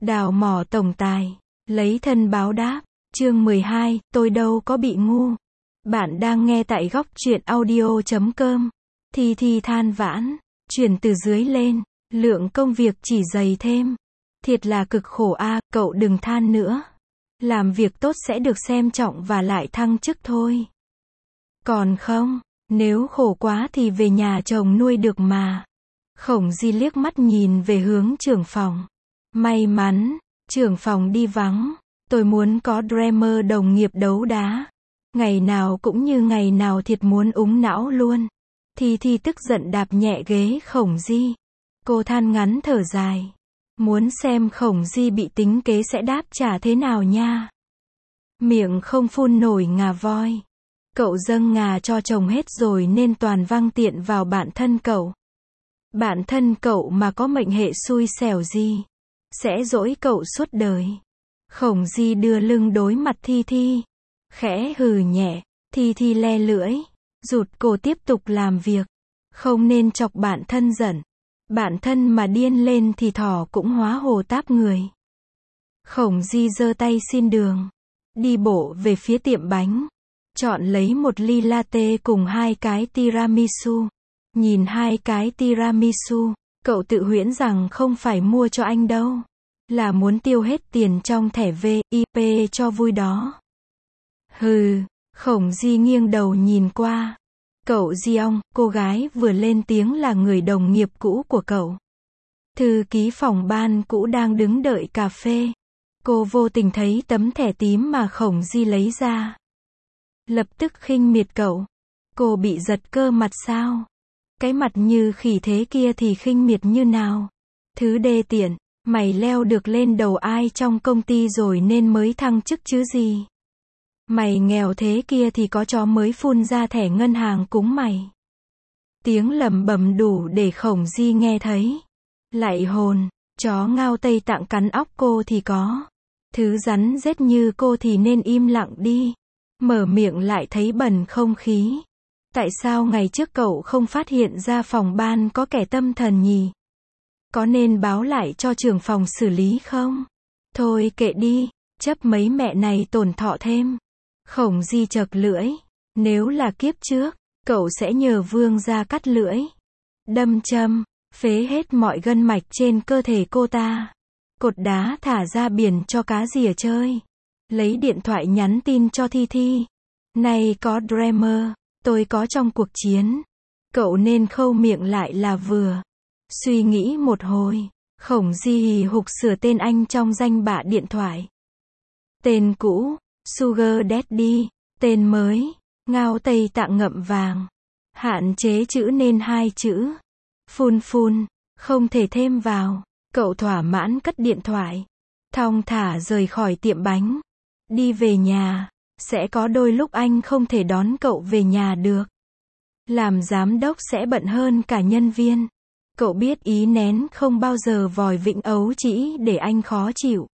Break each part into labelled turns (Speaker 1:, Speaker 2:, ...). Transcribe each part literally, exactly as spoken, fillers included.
Speaker 1: Đào mỏ tổng tài, lấy thân báo đáp. Chương mười hai, tôi đâu có bị ngu. Bạn đang nghe tại góc truyện audio chấm com. Thi Thi than vãn, chuyển từ dưới lên, lượng công việc chỉ dày thêm. Thiệt là cực khổ a, cậu đừng than nữa. Làm việc tốt sẽ được xem trọng và lại thăng chức thôi. Còn không, nếu khổ quá thì về nhà chồng nuôi được mà. Khổng Di liếc mắt nhìn về hướng trưởng phòng. May mắn, trưởng phòng đi vắng. Tôi muốn có Dreamer đồng nghiệp đấu đá. Ngày nào cũng như ngày nào, thiệt muốn úng não luôn. Thi Thi tức giận đạp nhẹ ghế Khổng Di. Cô than ngắn thở dài. Muốn xem Khổng Di bị tính kế sẽ đáp trả thế nào nha. Miệng không phun nổi ngà voi. Cậu dâng ngà cho chồng hết rồi nên toàn văng tiện vào bạn thân cậu. Bạn thân cậu mà có mệnh hệ xui xẻo gì, sẽ dỗi cậu suốt đời. Khổng Di đưa lưng đối mặt Thi Thi. Khẽ hừ nhẹ, Thi Thi le lưỡi, rụt cổ tiếp tục làm việc. Không nên chọc bạn thân giận. Bạn thân mà điên lên thì thỏ cũng hóa hồ táp người. Khổng Di giơ tay xin đường. Đi bộ về phía tiệm bánh. Chọn lấy một ly latte cùng hai cái tiramisu. Nhìn hai cái tiramisu, cậu tự huyễn rằng không phải mua cho anh đâu. Là muốn tiêu hết tiền trong thẻ vê i pê cho vui đó. Hừ, Khổng Di nghiêng đầu nhìn qua. Cậu Diong, cô gái vừa lên tiếng là người đồng nghiệp cũ của cậu. Thư ký phòng ban cũ đang đứng đợi cà phê. Cô vô tình thấy tấm thẻ tím mà Khổng Di lấy ra. Lập tức khinh miệt cậu. Cô bị giật cơ mặt sao? Cái mặt như khỉ thế kia thì khinh miệt như nào? Thứ đê tiện, mày leo được lên đầu ai trong công ty rồi nên mới thăng chức chứ gì? Mày nghèo thế kia thì có chó mới phun ra thẻ ngân hàng cúng mày. Tiếng lẩm bẩm đủ để Khổng Di nghe thấy. Lạy hồn, chó ngao Tây Tạng cắn óc cô thì có. Thứ rắn rết như cô thì nên im lặng đi. Mở miệng lại thấy bẩn không khí. Tại sao ngày trước cậu không phát hiện ra phòng ban có kẻ tâm thần nhỉ? Có nên báo lại cho trưởng phòng xử lý không? Thôi kệ đi, chấp mấy mẹ này tổn thọ thêm. Khổng Di chật lưỡi. Nếu là kiếp trước, cậu sẽ nhờ vương gia cắt lưỡi. Đâm châm, phế hết mọi gân mạch trên cơ thể cô ta. Cột đá thả ra biển cho cá rỉa chơi. Lấy điện thoại nhắn tin cho Thi Thi. Này có Dreamer, tôi có trong cuộc chiến. Cậu nên khâu miệng lại là vừa. Suy nghĩ một hồi, Khổng Di hì hục sửa tên anh trong danh bạ điện thoại. Tên cũ, Sugar Daddy. Tên mới, ngao Tây Tạng ngậm vàng. Hạn chế chữ nên hai chữ. Phun phun, không thể thêm vào. Cậu thỏa mãn cất điện thoại. Thong thả rời khỏi tiệm bánh. Đi về nhà. Sẽ có đôi lúc anh không thể đón cậu về nhà được. Làm giám đốc sẽ bận hơn cả nhân viên. Cậu biết ý nén không bao giờ vòi vĩnh ấu trĩ để anh khó chịu.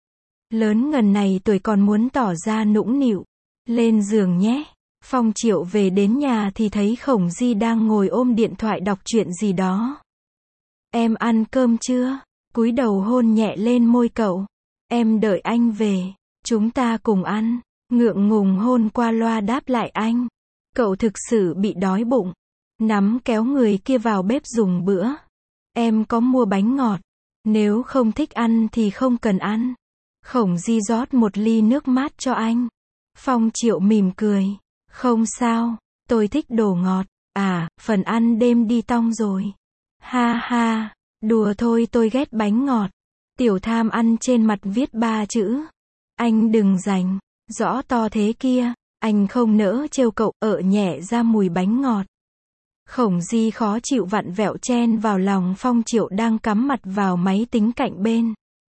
Speaker 1: Lớn ngần này tuổi còn muốn tỏ ra nũng nịu. Lên giường nhé. Phong Triệu về đến nhà thì thấy Khổng Di đang ngồi ôm điện thoại đọc chuyện gì đó. Em ăn cơm chưa? Cúi đầu hôn nhẹ lên môi cậu. Em đợi anh về. Chúng ta cùng ăn. Ngượng ngùng hôn qua loa đáp lại anh. Cậu thực sự bị đói bụng. Nắm kéo người kia vào bếp dùng bữa. Em có mua bánh ngọt. Nếu không thích ăn thì không cần ăn. Khổng Di rót một ly nước mát cho anh. Phong Triệu mỉm cười. Không sao, tôi thích đồ ngọt. À, phần ăn đêm đi tong rồi. Ha ha, đùa thôi, tôi ghét bánh ngọt. Tiểu tham ăn trên mặt viết ba chữ. Anh đừng rảnh. Rõ to thế kia, anh không nỡ trêu cậu, ợ nhẹ ra mùi bánh ngọt. Khổng Di khó chịu vặn vẹo chen vào lòng Phong Triệu đang cắm mặt vào máy tính cạnh bên.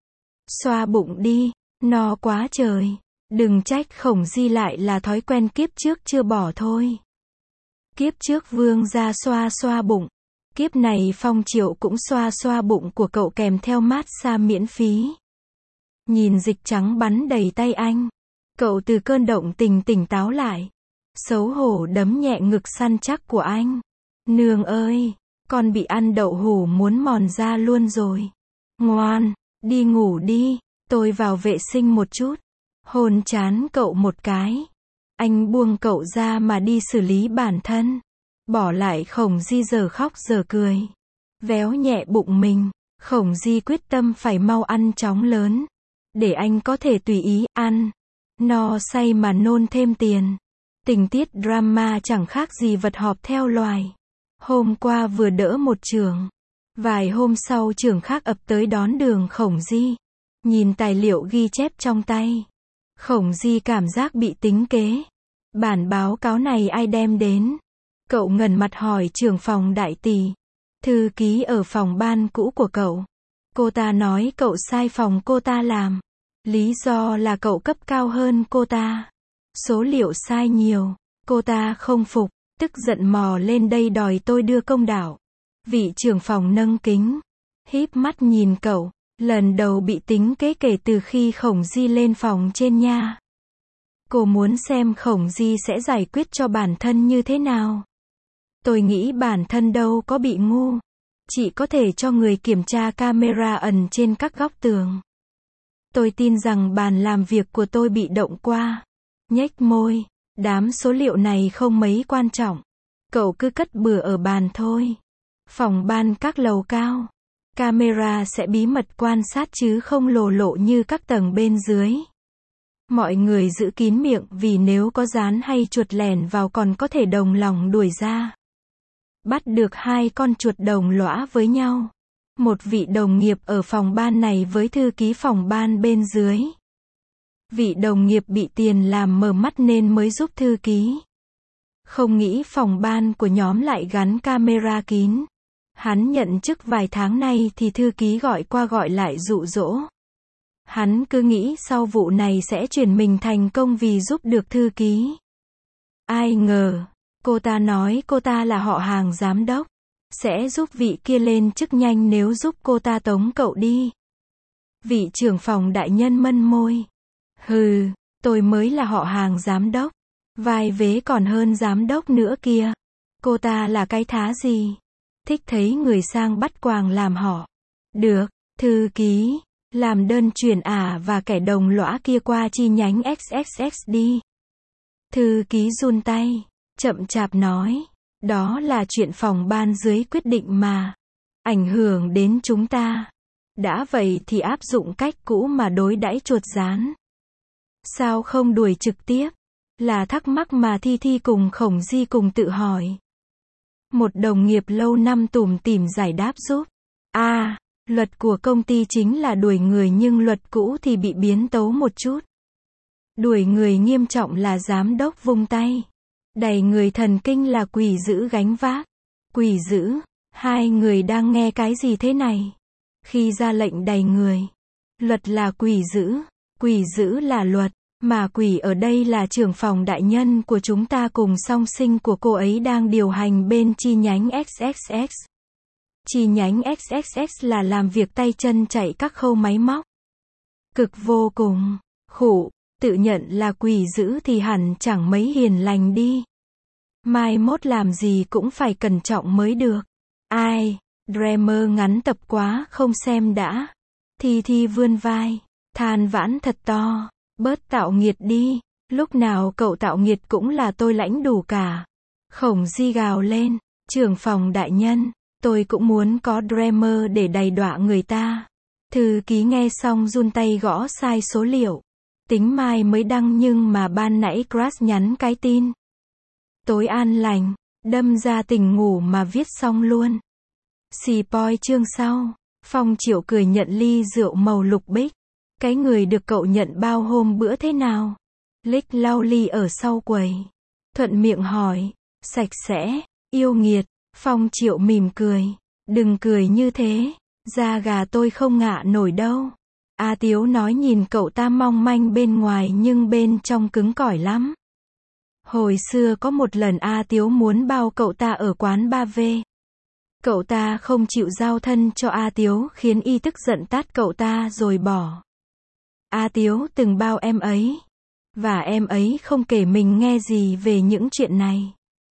Speaker 1: Xoa bụng đi, no quá trời. Đừng trách Khổng Di lại là thói quen kiếp trước chưa bỏ thôi. Kiếp trước vương gia xoa xoa bụng. Kiếp này Phong Triệu cũng xoa xoa bụng của cậu kèm theo massage miễn phí. Nhìn dịch trắng bắn đầy tay anh. Cậu từ cơn động tình tỉnh táo lại. Xấu hổ đấm nhẹ ngực săn chắc của anh. Nương ơi, con bị ăn đậu hũ muốn mòn da luôn rồi. Ngoan, Đi ngủ đi, tôi vào vệ sinh một chút. Hôn trán cậu một cái. Anh buông cậu ra mà đi xử lý bản thân. Bỏ lại Khổng Di giờ khóc giờ cười. Véo nhẹ bụng mình. Khổng Di quyết tâm phải mau ăn chóng lớn. Để anh có thể tùy ý ăn. No say mà nôn thêm tiền. Tình tiết drama chẳng khác gì vật họp theo loài. Hôm qua vừa đỡ một trưởng. Vài hôm sau trưởng khác ập tới đón đường Khổng Di. Nhìn tài liệu ghi chép trong tay. Khổng Di cảm giác bị tính kế. Bản báo cáo này ai đem đến? Cậu ngẩn mặt hỏi trưởng phòng đại tỷ. Thư ký ở phòng ban cũ của cậu. Cô ta nói cậu sai phòng cô ta làm. Lý do là cậu cấp cao hơn cô ta. Số liệu sai nhiều. Cô ta không phục, tức giận mò lên đây đòi tôi đưa công đạo. Vị trưởng phòng nâng kính. Híp mắt nhìn cậu. Lần đầu bị tính kế kể từ khi Khổng Di lên phòng trên nha. Cô muốn xem Khổng Di sẽ giải quyết cho bản thân như thế nào. Tôi nghĩ bản thân đâu có bị ngu. Chỉ có thể cho người kiểm tra camera ẩn trên các góc tường. Tôi tin rằng bàn làm việc của tôi bị động qua. Nhếch môi. Đám số liệu này không mấy quan trọng. Cậu cứ cất bừa ở bàn thôi. Phòng ban các lầu cao. Camera sẽ bí mật quan sát chứ không lồ lộ như các tầng bên dưới. Mọi người giữ kín miệng vì nếu có rán hay chuột lẻn vào còn có thể đồng lòng đuổi ra. Bắt được hai con chuột đồng lõa với nhau. Một vị đồng nghiệp ở phòng ban này với thư ký phòng ban bên dưới. Vị đồng nghiệp bị tiền làm mờ mắt nên mới giúp thư ký. Không nghĩ phòng ban của nhóm lại gắn camera kín. Hắn nhận chức vài tháng nay thì thư ký gọi qua gọi lại dụ dỗ. Hắn cứ nghĩ sau vụ này sẽ chuyển mình thành công vì giúp được thư ký. Ai ngờ, cô ta nói cô ta là họ hàng giám đốc. Sẽ giúp vị kia lên chức nhanh nếu giúp cô ta tống cậu đi. Vị trưởng phòng đại nhân mân môi. Hừ, tôi mới là họ hàng giám đốc. Vai vế còn hơn giám đốc nữa kia. Cô ta là cái thá gì? Thích thấy người sang bắt quàng làm họ. Được, thư ký, làm đơn chuyển ả và kẻ đồng lõa kia qua chi nhánh ích ích ích đi. Thư ký run tay, chậm chạp nói, đó là chuyện phòng ban dưới quyết định mà. Ảnh hưởng đến chúng ta. Đã vậy thì áp dụng cách cũ mà đối đãi chuột rán. Sao không đuổi trực tiếp? Là thắc mắc mà Thi Thi cùng Khổng Di cùng tự hỏi. Một đồng nghiệp lâu năm tủm tỉm giải đáp giúp. À, luật của công ty chính là đuổi người nhưng luật cũ thì bị biến tấu một chút. Đuổi người nghiêm trọng là giám đốc vung tay. Đày người thần kinh là quỷ dữ gánh vác. Quỷ dữ, hai người đang nghe cái gì thế này? Khi ra lệnh đày người, luật là quỷ dữ, quỷ dữ là luật. Mà quỷ ở đây là trưởng phòng đại nhân của chúng ta cùng song sinh của cô ấy đang điều hành bên chi nhánh ích ích ích. Chi nhánh ích ích ích là làm việc tay chân chạy các khâu máy móc. Cực vô cùng, khổ, tự nhận là quỷ dữ thì hẳn chẳng mấy hiền lành đi. Mai mốt làm gì cũng phải cẩn trọng mới được. Ai, Dreamer ngắn tập quá không xem đã. Thi Thi vươn vai, than vãn thật to. Bớt tạo nghiệt đi, lúc nào cậu tạo nghiệt cũng là tôi lãnh đủ cả. Khổng Di gào lên, trưởng phòng đại nhân, tôi cũng muốn có Dreamer để đầy đọa người ta. Thư ký nghe xong run tay gõ sai số liệu. Tính mai mới đăng nhưng mà ban nãy Crash nhắn cái tin. Tối an lành, đâm ra tỉnh ngủ mà viết xong luôn. Xì poi chương sau, Phong Triệu cười nhận ly rượu màu lục bích. Cái người được cậu nhận bao hôm bữa thế nào? Lick lau ly ở sau quầy. Thuận miệng hỏi. Sạch sẽ, yêu nghiệt. Phong Triệu mỉm cười. Đừng cười như thế. Da gà tôi không ngạ nổi đâu. A Tiếu nói nhìn cậu ta mong manh bên ngoài nhưng bên trong cứng cỏi lắm. Hồi xưa có một lần A Tiếu muốn bao cậu ta ở quán ba V. Cậu ta không chịu giao thân cho A Tiếu khiến y tức giận tát cậu ta rồi bỏ. A Tiếu từng bao em ấy. Và em ấy không kể mình nghe gì về những chuyện này.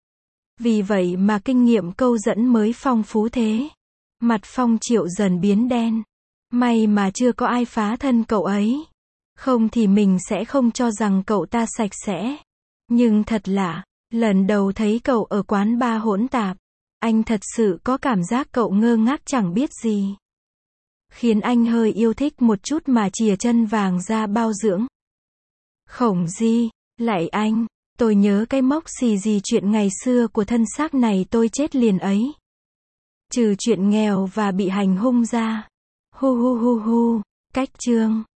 Speaker 1: Vì vậy mà kinh nghiệm câu dẫn mới phong phú thế. Mặt Phong Triệu dần biến đen. May mà chưa có ai phá thân cậu ấy. Không thì mình sẽ không cho rằng cậu ta sạch sẽ. Nhưng thật lạ, lần đầu thấy cậu ở quán bar hỗn tạp, anh thật sự có cảm giác cậu ngơ ngác chẳng biết gì. Khiến anh hơi yêu thích một chút mà chìa chân vàng ra bao dưỡng. Khổng Di, lạy anh, tôi nhớ cái mốc xì gì chuyện ngày xưa của thân xác này tôi chết liền ấy. Trừ chuyện nghèo và bị hành hung ra. Hu hu hu hu, cách chương.